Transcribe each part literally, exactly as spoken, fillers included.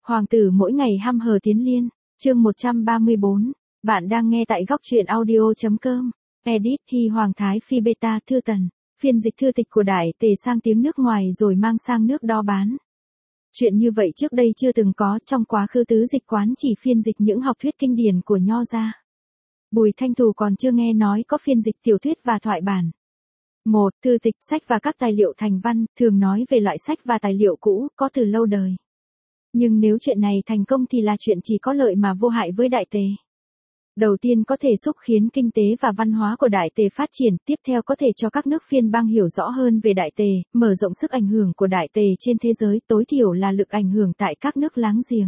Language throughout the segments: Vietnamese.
Hoàng tử mỗi ngày hăm hờ tiến liên, chương một trăm ba mươi bốn, bạn đang nghe tại góc truyện audio.com, edit Hy Hoàng Thái Phi Beta Thư Tần, phiên dịch thư tịch của Đại Tề sang tiếng nước ngoài rồi mang sang nước đo bán. Chuyện như vậy trước đây chưa từng có, trong quá khứ tứ dịch quán chỉ phiên dịch những học thuyết kinh điển của Nho gia. Bùi Thanh Thù còn chưa nghe nói có phiên dịch tiểu thuyết và thoại bản. một. Thư tịch, sách và các tài liệu thành văn, thường nói về loại sách và tài liệu cũ, có từ lâu đời. Nhưng nếu chuyện này thành công thì là chuyện chỉ có lợi mà vô hại với Đại Tề. Đầu tiên có thể xúc khiến kinh tế và văn hóa của Đại Tề phát triển, tiếp theo có thể cho các nước phiên bang hiểu rõ hơn về Đại Tề, mở rộng sức ảnh hưởng của Đại Tề trên thế giới, tối thiểu là lực ảnh hưởng tại các nước láng giềng.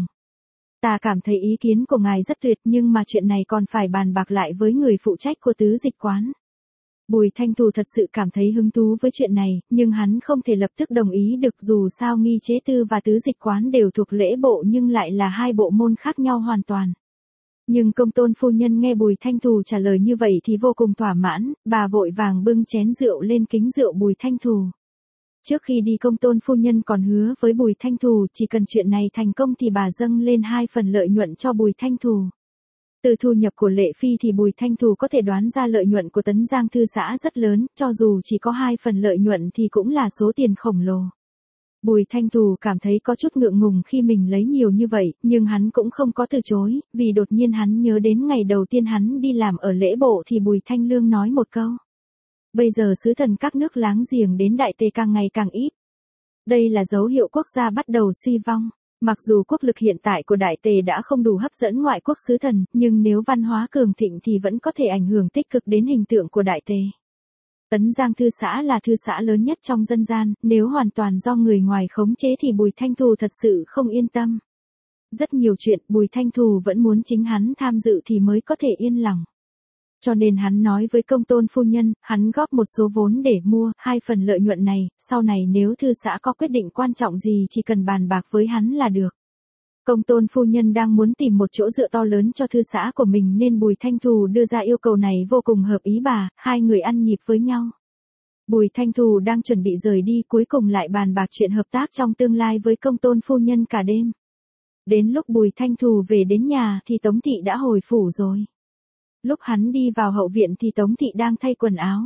Ta cảm thấy ý kiến của ngài rất tuyệt, nhưng mà chuyện này còn phải bàn bạc lại với người phụ trách của tứ dịch quán. Bùi Thanh Thù thật sự cảm thấy hứng thú với chuyện này, nhưng hắn không thể lập tức đồng ý được, dù sao nghi chế tư và tứ dịch quán đều thuộc lễ bộ nhưng lại là hai bộ môn khác nhau hoàn toàn. Nhưng công tôn phu nhân nghe Bùi Thanh Thù trả lời như vậy thì vô cùng thỏa mãn, bà vội vàng bưng chén rượu lên kính rượu Bùi Thanh Thù. Trước khi đi công tôn phu nhân còn hứa với Bùi Thanh Thù chỉ cần chuyện này thành công thì bà dâng lên hai phần lợi nhuận cho Bùi Thanh Thù. Từ thu nhập của Lệ Phi thì Bùi Thanh Thù có thể đoán ra lợi nhuận của Tấn Giang Thư xã rất lớn, cho dù chỉ có hai phần lợi nhuận thì cũng là số tiền khổng lồ. Bùi Thanh Thù cảm thấy có chút ngượng ngùng khi mình lấy nhiều như vậy, nhưng hắn cũng không có từ chối, vì đột nhiên hắn nhớ đến ngày đầu tiên hắn đi làm ở lễ bộ thì Bùi Thanh Lương nói một câu. Bây giờ sứ thần các nước láng giềng đến Đại Tề càng ngày càng ít. Đây là dấu hiệu quốc gia bắt đầu suy vong. Mặc dù quốc lực hiện tại của Đại Tề đã không đủ hấp dẫn ngoại quốc sứ thần, nhưng nếu văn hóa cường thịnh thì vẫn có thể ảnh hưởng tích cực đến hình tượng của Đại Tề. Tấn Giang Thư xã là thư xã lớn nhất trong dân gian, nếu hoàn toàn do người ngoài khống chế thì Bùi Thanh Thù thật sự không yên tâm. Rất nhiều chuyện Bùi Thanh Thù vẫn muốn chính hắn tham dự thì mới có thể yên lòng. Cho nên hắn nói với công tôn phu nhân, hắn góp một số vốn để mua hai phần lợi nhuận này, sau này nếu thư xã có quyết định quan trọng gì chỉ cần bàn bạc với hắn là được. Công tôn phu nhân đang muốn tìm một chỗ dựa to lớn cho thư xã của mình nên Bùi Thanh Thù đưa ra yêu cầu này vô cùng hợp ý bà, hai người ăn nhịp với nhau. Bùi Thanh Thù đang chuẩn bị rời đi, cuối cùng lại bàn bạc chuyện hợp tác trong tương lai với công tôn phu nhân cả đêm. Đến lúc Bùi Thanh Thù về đến nhà thì Tống Thị đã hồi phủ rồi. Lúc hắn đi vào hậu viện thì Tống Thị đang thay quần áo.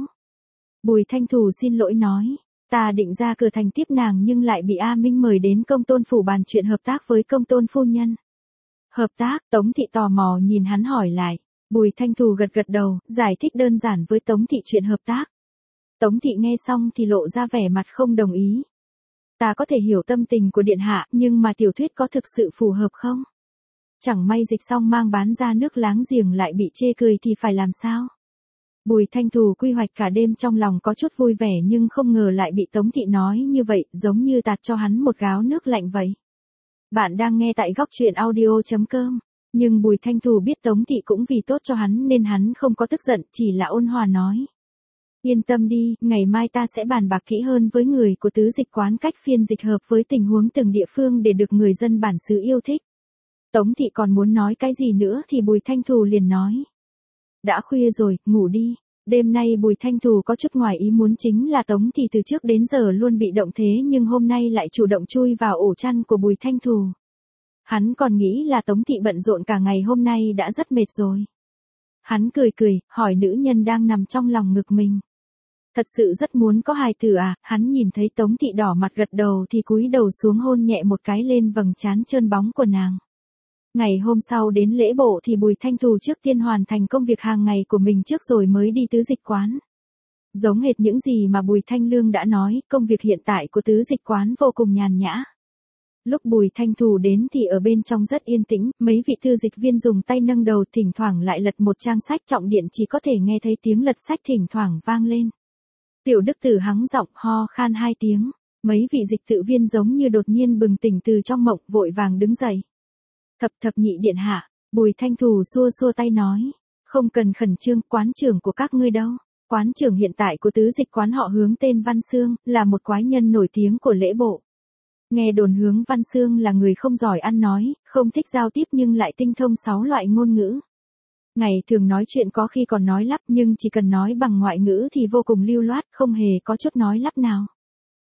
Bùi Thanh Thù xin lỗi nói, ta định ra cửa thành tiếp nàng nhưng lại bị A Minh mời đến công tôn phủ bàn chuyện hợp tác với công tôn phu nhân. Hợp tác? Tống Thị tò mò nhìn hắn hỏi lại. Bùi Thanh Thù gật gật đầu, giải thích đơn giản với Tống Thị chuyện hợp tác. Tống Thị nghe xong thì lộ ra vẻ mặt không đồng ý. Ta có thể hiểu tâm tình của điện hạ, nhưng mà tiểu thuyết có thực sự phù hợp không? Chẳng may dịch xong mang bán ra nước láng giềng lại bị chê cười thì phải làm sao? Bùi Thanh Thù quy hoạch cả đêm trong lòng có chút vui vẻ nhưng không ngờ lại bị Tống Thị nói như vậy, giống như tạt cho hắn một gáo nước lạnh vậy. Bạn đang nghe tại góc truyện audio.com, nhưng Bùi Thanh Thù biết Tống Thị cũng vì tốt cho hắn nên hắn không có tức giận, chỉ là ôn hòa nói. Yên tâm đi, ngày mai ta sẽ bàn bạc kỹ hơn với người của tứ dịch quán cách phiên dịch hợp với tình huống từng địa phương để được người dân bản xứ yêu thích. Tống Thị còn muốn nói cái gì nữa thì Bùi Thanh Thù liền nói. Đã khuya rồi, ngủ đi. Đêm nay Bùi Thanh Thù có chút ngoài ý muốn chính là Tống Thị từ trước đến giờ luôn bị động thế nhưng hôm nay lại chủ động chui vào ổ chăn của Bùi Thanh Thù. Hắn còn nghĩ là Tống Thị bận rộn cả ngày hôm nay đã rất mệt rồi. Hắn cười cười, hỏi nữ nhân đang nằm trong lòng ngực mình. Thật sự rất muốn có hài tử à? Hắn nhìn thấy Tống Thị đỏ mặt gật đầu thì cúi đầu xuống hôn nhẹ một cái lên vầng trán trơn bóng của nàng. Ngày hôm sau đến lễ bộ thì Bùi Thanh Thù trước tiên hoàn thành công việc hàng ngày của mình trước rồi mới đi tứ dịch quán. Giống hệt những gì mà Bùi Thanh Lương đã nói, công việc hiện tại của tứ dịch quán vô cùng nhàn nhã. Lúc Bùi Thanh Thù đến thì ở bên trong rất yên tĩnh, mấy vị thư dịch viên dùng tay nâng đầu thỉnh thoảng lại lật một trang sách, trọng điện chỉ có thể nghe thấy tiếng lật sách thỉnh thoảng vang lên. Tiểu Đức Tử hắng giọng ho khan hai tiếng, mấy vị dịch tự viên giống như đột nhiên bừng tỉnh từ trong mộng vội vàng đứng dậy. Thập thập nhị điện hạ, Bùi Thanh Thù xua xua tay nói, không cần khẩn trương, quán trưởng của các ngươi đâu. Quán trưởng hiện tại của tứ dịch quán họ Hướng tên Văn Xương, là một quái nhân nổi tiếng của lễ bộ. Nghe đồn Hướng Văn Xương là người không giỏi ăn nói, không thích giao tiếp nhưng lại tinh thông sáu loại ngôn ngữ. Ngày thường nói chuyện có khi còn nói lắp nhưng chỉ cần nói bằng ngoại ngữ thì vô cùng lưu loát, không hề có chút nói lắp nào.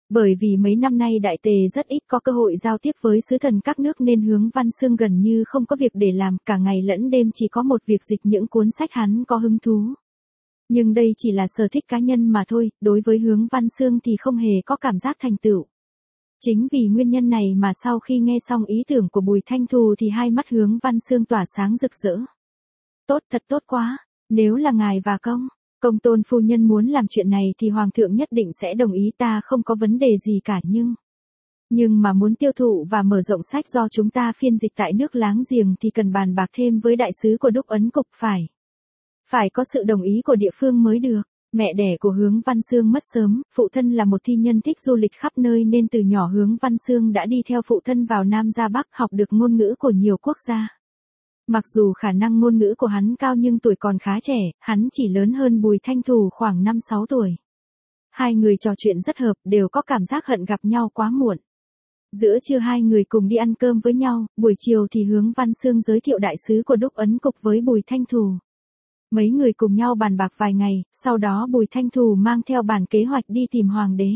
Bởi vì mấy năm nay Đại Tề rất ít có cơ hội giao tiếp với sứ thần các nước nên Hướng Văn Xương gần như không có việc để làm, cả ngày lẫn đêm chỉ có một việc dịch những cuốn sách hắn có hứng thú. Nhưng đây chỉ là sở thích cá nhân mà thôi, đối với Hướng Văn Xương thì không hề có cảm giác thành tựu. Chính vì nguyên nhân này mà sau khi nghe xong ý tưởng của Bùi Thanh Thù thì hai mắt Hướng Văn Xương tỏa sáng rực rỡ. Tốt, thật tốt quá, nếu là ngài và công, công tôn phu nhân muốn làm chuyện này thì Hoàng thượng nhất định sẽ đồng ý, ta không có vấn đề gì cả, nhưng... Nhưng mà muốn tiêu thụ và mở rộng sách do chúng ta phiên dịch tại nước láng giềng thì cần bàn bạc thêm với đại sứ của Đúc Ấn Cục, phải. Phải có sự đồng ý của địa phương mới được. Mẹ đẻ của Hướng Văn Xương mất sớm, phụ thân là một thi nhân thích du lịch khắp nơi nên từ nhỏ Hướng Văn Xương đã đi theo phụ thân vào Nam ra Bắc, học được ngôn ngữ của nhiều quốc gia. Mặc dù khả năng ngôn ngữ của hắn cao nhưng tuổi còn khá trẻ, hắn chỉ lớn hơn Bùi Thanh Thù khoảng năm sáu tuổi. Hai người trò chuyện rất hợp, đều có cảm giác hận gặp nhau quá muộn. Giữa trưa hai người cùng đi ăn cơm với nhau, buổi chiều thì Hướng Văn Xương giới thiệu đại sứ của Đúc Ấn Cục với Bùi Thanh Thù. Mấy người cùng nhau bàn bạc vài ngày, sau đó Bùi Thanh Thù mang theo bản kế hoạch đi tìm Hoàng đế.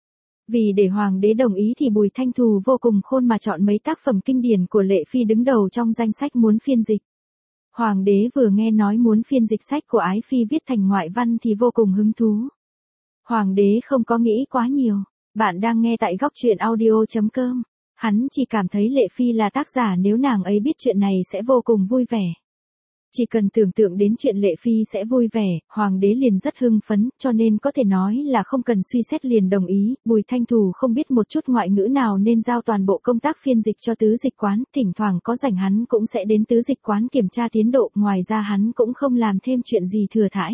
Vì để Hoàng đế đồng ý thì Bùi Thanh Thù vô cùng khôn mà chọn mấy tác phẩm kinh điển của Lệ Phi đứng đầu trong danh sách muốn phiên dịch. Hoàng đế vừa nghe nói muốn phiên dịch sách của Ái Phi viết thành ngoại văn thì vô cùng hứng thú. Hoàng đế không có nghĩ quá nhiều. Bạn đang nghe tại góc truyện audio chấm com. Hắn chỉ cảm thấy Lệ Phi là tác giả, nếu nàng ấy biết chuyện này sẽ vô cùng vui vẻ. Chỉ cần tưởng tượng đến chuyện Lệ Phi sẽ vui vẻ, Hoàng đế liền rất hưng phấn, cho nên có thể nói là không cần suy xét liền đồng ý. Bùi Thanh Thù không biết một chút ngoại ngữ nào nên giao toàn bộ công tác phiên dịch cho tứ dịch quán, thỉnh thoảng có rảnh hắn cũng sẽ đến tứ dịch quán kiểm tra tiến độ, ngoài ra hắn cũng không làm thêm chuyện gì thừa thãi.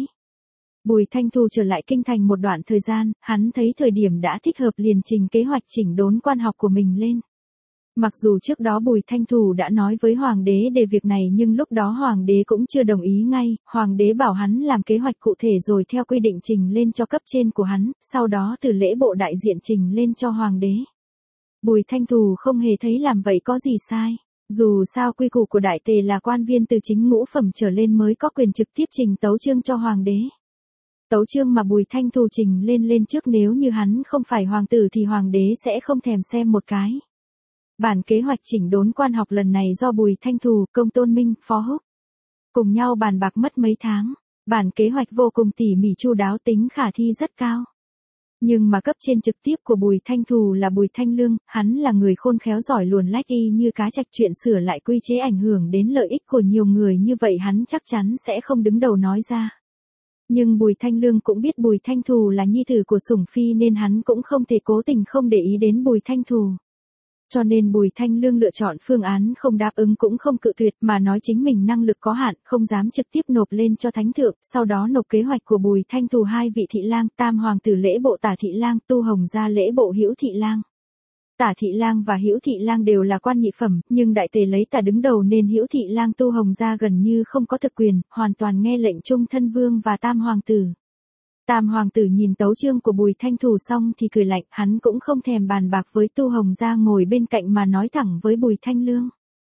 Bùi Thanh Thù trở lại kinh thành một đoạn thời gian, hắn thấy thời điểm đã thích hợp liền trình kế hoạch chỉnh đốn quan học của mình lên. Mặc dù trước đó Bùi Thanh Thù đã nói với Hoàng đế để việc này nhưng lúc đó Hoàng đế cũng chưa đồng ý ngay, Hoàng đế bảo hắn làm kế hoạch cụ thể rồi theo quy định trình lên cho cấp trên của hắn, sau đó từ lễ bộ đại diện trình lên cho Hoàng đế. Bùi Thanh Thù không hề thấy làm vậy có gì sai. Dù sao quy củ của Đại Tề là quan viên từ chính ngũ phẩm trở lên mới có quyền trực tiếp trình tấu chương cho Hoàng đế. Tấu chương mà Bùi Thanh Thù trình lên lên trước, nếu như hắn không phải hoàng tử thì Hoàng đế sẽ không thèm xem một cái. Bản kế hoạch chỉnh đốn quan học lần này do Bùi Thanh Thù, Công Tôn Minh, Phó Húc cùng nhau bàn bạc mất mấy tháng. Bản kế hoạch vô cùng tỉ mỉ chu đáo, tính khả thi rất cao. Nhưng mà cấp trên trực tiếp của Bùi Thanh Thù là Bùi Thanh Lương, hắn là người khôn khéo giỏi luồn lách y như cá trạch, chuyện sửa lại quy chế ảnh hưởng đến lợi ích của nhiều người như vậy hắn chắc chắn sẽ không đứng đầu nói ra. Nhưng Bùi Thanh Lương cũng biết Bùi Thanh Thù là nhi tử của Sủng Phi nên hắn cũng không thể cố tình không để ý đến Bùi Thanh Thù. Cho nên Bùi Thanh Lương lựa chọn phương án không đáp ứng cũng không cự tuyệt mà nói chính mình năng lực có hạn, không dám trực tiếp nộp lên cho Thánh Thượng, sau đó nộp kế hoạch của Bùi Thanh Thù hai vị thị lang, Tam Hoàng tử lễ bộ Tả Thị Lang, Tu Hồng gia lễ bộ Hữu Thị Lang. Tả Thị Lang và Hữu Thị Lang đều là quan nhị phẩm, nhưng Đại Tề lấy Tả đứng đầu nên Hữu Thị Lang Tu Hồng gia gần như không có thực quyền, hoàn toàn nghe lệnh Trung Thân Vương và Tam Hoàng tử. Tam Hoàng tử nhìn tấu chương của Bùi Thanh Thù xong thì cười lạnh, hắn cũng không thèm bàn bạc với Tu Hồng gia ngồi bên cạnh mà nói thẳng với Bùi Thanh Lương.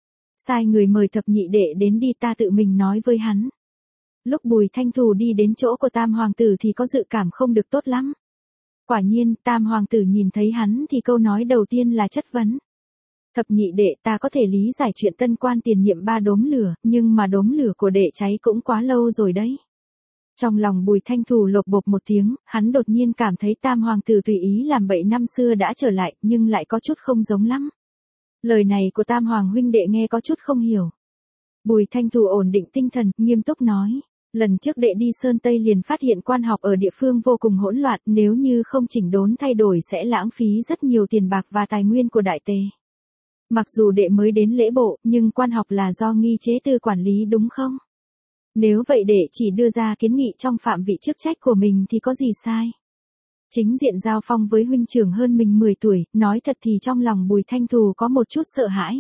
Sai người mời thập nhị đệ đến đi, ta tự mình nói với hắn. Lúc Bùi Thanh Thù đi đến chỗ của Tam Hoàng tử thì có dự cảm không được tốt lắm. Quả nhiên, Tam Hoàng tử nhìn thấy hắn thì câu nói đầu tiên là chất vấn. Thập nhị đệ, ta có thể lý giải chuyện tân quan tiền nhiệm ba đốm lửa, nhưng mà đốm lửa của đệ cháy cũng quá lâu rồi đấy. Trong lòng Bùi Thanh Thù lột bột một tiếng, hắn đột nhiên cảm thấy Tam Hoàng tử tùy ý làm bậy năm xưa đã trở lại, nhưng lại có chút không giống lắm. Lời này của Tam Hoàng huynh đệ nghe có chút không hiểu. Bùi Thanh Thù ổn định tinh thần, nghiêm túc nói. Lần trước đệ đi Sơn Tây liền phát hiện quan học ở địa phương vô cùng hỗn loạn, nếu như không chỉnh đốn thay đổi sẽ lãng phí rất nhiều tiền bạc và tài nguyên của Đại Tề. Mặc dù đệ mới đến lễ bộ, nhưng quan học là do nghi chế tư quản lý đúng không? Nếu vậy đệ chỉ đưa ra kiến nghị trong phạm vị chức trách của mình thì có gì sai? Chính diện giao phong với huynh trưởng hơn mình mười tuổi, nói thật thì trong lòng Bùi Thanh Thù có một chút sợ hãi.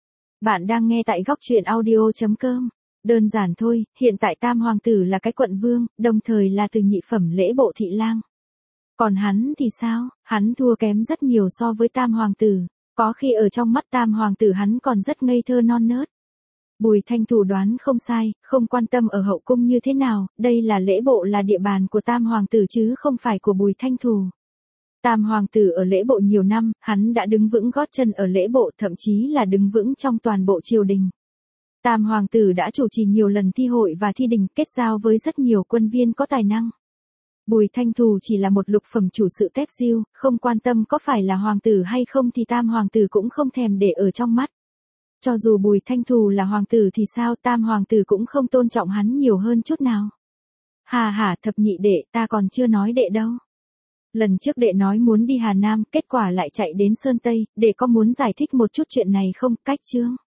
Bạn đang nghe tại góc truyện audio chấm com. Đơn giản thôi, hiện tại Tam Hoàng tử là cái quận vương, đồng thời là từ nhị phẩm lễ bộ thị lang. Còn hắn thì sao? Hắn thua kém rất nhiều so với Tam Hoàng tử. Có khi ở trong mắt Tam Hoàng tử hắn còn rất ngây thơ non nớt. Bùi Thanh Thù đoán không sai, không quan tâm ở hậu cung như thế nào, đây là lễ bộ là địa bàn của Tam Hoàng tử chứ không phải của Bùi Thanh Thù. Tam hoàng tử ở lễ bộ nhiều năm, hắn đã đứng vững gót chân ở lễ bộ, thậm chí là đứng vững trong toàn bộ triều đình. Tam hoàng tử đã chủ trì nhiều lần thi hội và thi đình, kết giao với rất nhiều quân viên có tài năng. Bùi Thanh Thù chỉ là một lục phẩm chủ sự tép diêu, không quan tâm có phải là hoàng tử hay không thì tam hoàng tử cũng không thèm để ở trong mắt. Cho dù Bùi Thanh Thù là hoàng tử thì sao, tam hoàng tử cũng không tôn trọng hắn nhiều hơn chút nào. Hà hả, thập nhị đệ, ta còn chưa nói đệ đâu. Lần trước đệ nói muốn đi Hà Nam, kết quả lại chạy đến Sơn Tây, đệ có muốn giải thích một chút chuyện này không? Cách chương.